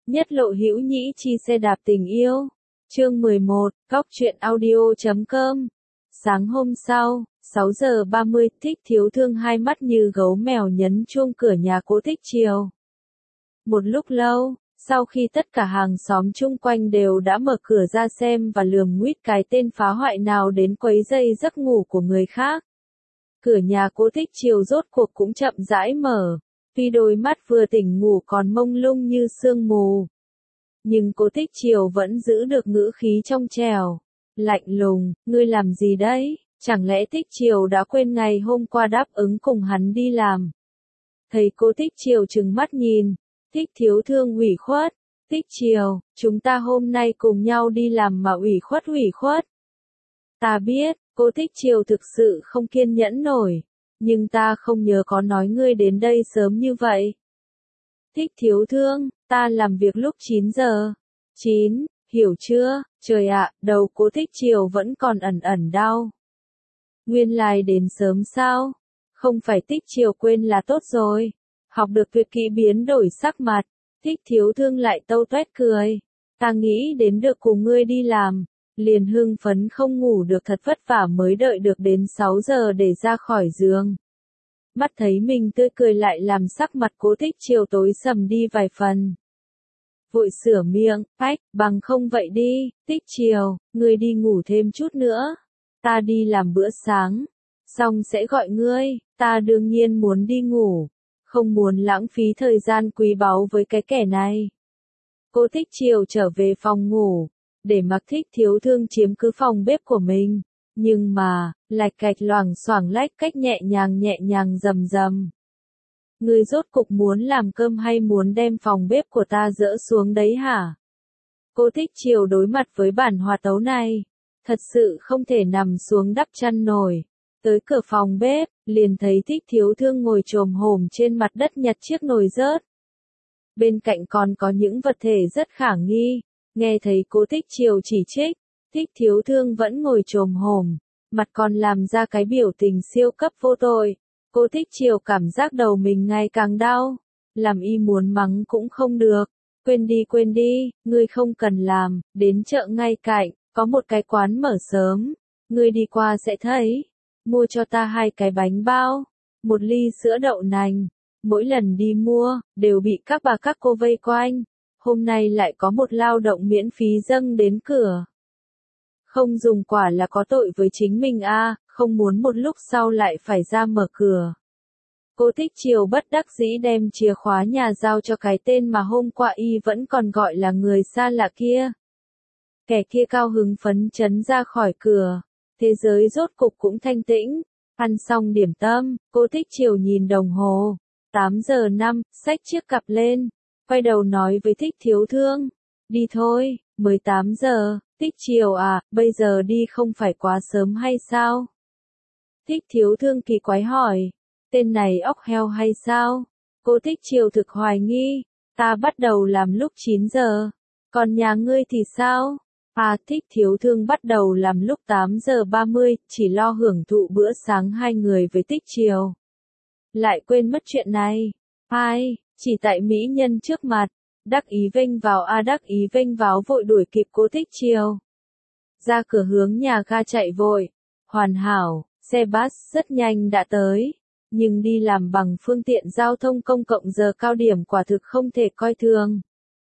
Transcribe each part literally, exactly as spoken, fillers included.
Nhất lộ hữu nhĩ chi xe đạp tình yêu. Chương mười một, Cóc truyện audio chấm com. Sáng hôm sau, sáu giờ ba mươi, Thích Thiếu Thương hai mắt như gấu mèo nhấn chuông cửa nhà cố Thích Triều. Một lúc lâu, sau khi tất cả hàng xóm chung quanh đều đã mở cửa ra xem và lườm nguýt cái tên phá hoại nào đến quấy rầy giấc ngủ của người khác, cửa nhà cố Thích Triều rốt cuộc cũng chậm rãi mở. Tuy đôi mắt vừa tỉnh ngủ còn mông lung như sương mù, nhưng cố Thích Triều vẫn giữ được ngữ khí trong trẻo, lạnh lùng. Ngươi làm gì đấy? Chẳng lẽ Thích Triều đã quên ngày hôm qua đáp ứng cùng hắn đi làm? Thấy cố Thích Triều trừng mắt nhìn, Thích Thiếu Thương ủy khuất. Thích Triều, chúng ta hôm nay cùng nhau đi làm mà ủy khuất ủy khuất. Ta biết, cố Thích Triều thực sự không kiên nhẫn nổi. Nhưng ta không nhớ có nói ngươi đến đây sớm như vậy. Thích Thiếu Thương, ta làm việc lúc chín giờ. chín, hiểu chưa? Trời ạ, đầu cố Thích Triều vẫn còn ẩn ẩn đau. Nguyên lai đến sớm sao? Không phải Thích Triều quên là tốt rồi. Học được tuyệt kỹ biến đổi sắc mặt. Thích Thiếu Thương lại tâu tuét cười. Ta nghĩ đến được cùng ngươi đi làm. Liền hưng phấn không ngủ được thật vất vả mới đợi được đến sáu giờ để ra khỏi giường. Mắt thấy mình tươi cười lại làm sắc mặt cố Thích Triều tối sầm đi vài phần. Vội sửa miệng, phách, bằng không vậy đi, Thích Triều, ngươi đi ngủ thêm chút nữa. Ta đi làm bữa sáng, xong sẽ gọi ngươi, ta đương nhiên muốn đi ngủ, không muốn lãng phí thời gian quý báu với cái kẻ này. Cố Thích Triều trở về phòng ngủ, để mặc Thích Thiếu Thương chiếm cứ phòng bếp của mình. Nhưng mà, lạch cạch loảng xoảng lách cách nhẹ nhàng nhẹ nhàng rầm rầm. Ngươi rốt cục muốn làm cơm hay muốn đem phòng bếp của ta dỡ xuống đấy hả? Cố Thích Triều đối mặt với bản hòa tấu này, thật sự không thể nằm xuống đắp chăn nổi. Tới cửa phòng bếp, liền thấy Thích Thiếu Thương ngồi chồm hổm trên mặt đất nhặt chiếc nồi rớt. Bên cạnh còn có những vật thể rất khả nghi. Nghe thấy cố Thích Triều chỉ trích, Thích Thiếu Thương vẫn ngồi chồm hổm, mặt còn làm ra cái biểu tình siêu cấp vô tội. Cố Thích Triều cảm giác đầu mình ngày càng đau, làm y muốn mắng cũng không được. Quên đi quên đi, ngươi không cần làm, đến chợ ngay cạnh, có một cái quán mở sớm, ngươi đi qua sẽ thấy. Mua cho ta hai cái bánh bao, một ly sữa đậu nành. Mỗi lần đi mua, đều bị các bà các cô vây quanh. Hôm nay lại có một lao động miễn phí dâng đến cửa. Không dùng quả là có tội với chính mình a, à, không muốn một lúc sau lại phải ra mở cửa. Cố Thích Triều bất đắc dĩ đem chìa khóa nhà giao cho cái tên mà hôm qua y vẫn còn gọi là người xa lạ kia. Kẻ kia cao hứng phấn chấn ra khỏi cửa. Thế giới rốt cục cũng thanh tĩnh. Ăn xong điểm tâm, Cố Thích Triều nhìn đồng hồ. tám giờ năm, xách chiếc cặp lên. Quay đầu nói với Thích Thiếu Thương. Đi thôi, mới tám giờ, Thích Triều à, bây giờ đi không phải quá sớm hay sao? Thích Thiếu Thương kỳ quái hỏi. Tên này óc heo hay sao? Cố Thích Triều thực hoài nghi. Ta bắt đầu làm lúc chín giờ. Còn nhà ngươi thì sao? À, Thích Thiếu Thương bắt đầu làm lúc tám giờ ba mươi, chỉ lo hưởng thụ bữa sáng hai người với Thích Triều. Lại quên mất chuyện này. Ai? Chỉ tại mỹ nhân trước mặt, đắc ý vênh vào a à đắc ý vênh váo vội đuổi kịp Cố Thích Triều. Ra cửa hướng nhà ga chạy vội, hoàn hảo, xe bus rất nhanh đã tới, nhưng đi làm bằng phương tiện giao thông công cộng giờ cao điểm quả thực không thể coi thường.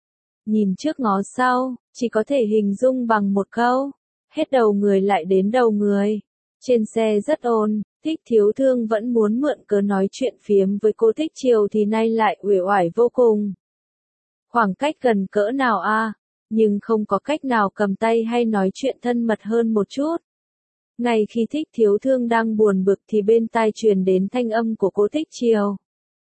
Nhìn trước ngó sau, chỉ có thể hình dung bằng một câu, hết đầu người lại đến đầu người. Trên xe rất ồn. Thích Thiếu Thương vẫn muốn mượn cớ nói chuyện phiếm với Cố Thích Triều thì nay lại uể oải vô cùng. Khoảng cách gần cỡ nào a, à? Nhưng không có cách nào cầm tay hay nói chuyện thân mật hơn một chút. Ngay khi Thích Thiếu Thương đang buồn bực thì bên tai truyền đến thanh âm của Cố Thích Triều.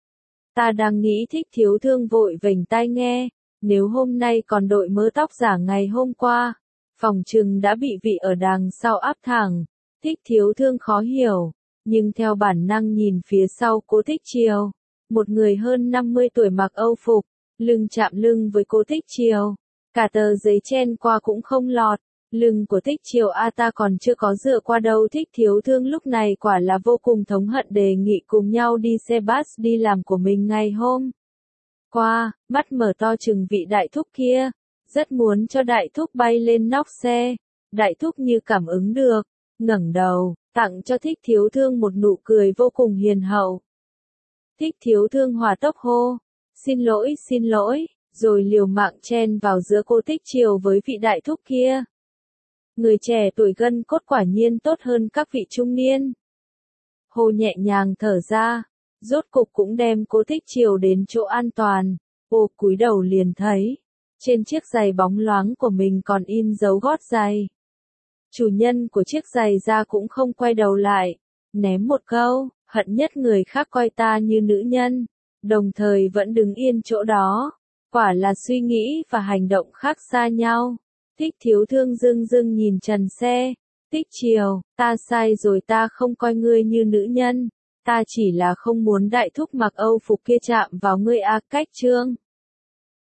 Ta đang nghĩ Thích Thiếu Thương vội vểnh tai nghe, nếu hôm nay còn đội mớ tóc giả ngày hôm qua, phòng trừng đã bị vị ở đằng sau áp thẳng. Thích Thiếu Thương khó hiểu. Nhưng theo bản năng nhìn phía sau Cố Thích Triều, một người hơn năm mươi tuổi mặc âu phục, lưng chạm lưng với Cố Thích Triều, cả tờ giấy chen qua cũng không lọt, lưng của Thích Triều a ta còn chưa có dựa qua đâu. Thích Thiếu Thương lúc này quả là vô cùng thống hận đề nghị cùng nhau đi xe bus đi làm của mình ngày hôm qua, mắt mở to chừng vị đại thúc kia, rất muốn cho đại thúc bay lên nóc xe. Đại thúc như cảm ứng được, ngẩng đầu, tặng cho Thích Thiếu Thương một nụ cười vô cùng hiền hậu. Thích Thiếu Thương hòa tốc hô, xin lỗi xin lỗi, rồi liều mạng chen vào giữa cô Thích Triều với vị đại thúc kia. Người trẻ tuổi gân cốt quả nhiên tốt hơn các vị trung niên. Hồ nhẹ nhàng thở ra, rốt cục cũng đem cô Thích Triều đến chỗ an toàn. Ô cúi đầu liền thấy, trên chiếc giày bóng loáng của mình còn in dấu gót giày. Chủ nhân của chiếc giày da cũng không quay đầu lại, ném một câu, hận nhất người khác coi ta như nữ nhân, đồng thời vẫn đứng yên chỗ đó. Quả là suy nghĩ và hành động khác xa nhau. Thích Thiếu Thương dưng dưng nhìn trần xe. Thích Triều, ta sai rồi, ta không coi ngươi như nữ nhân. Ta chỉ là không muốn đại thúc mặc Âu phục kia chạm vào ngươi a. Cách chương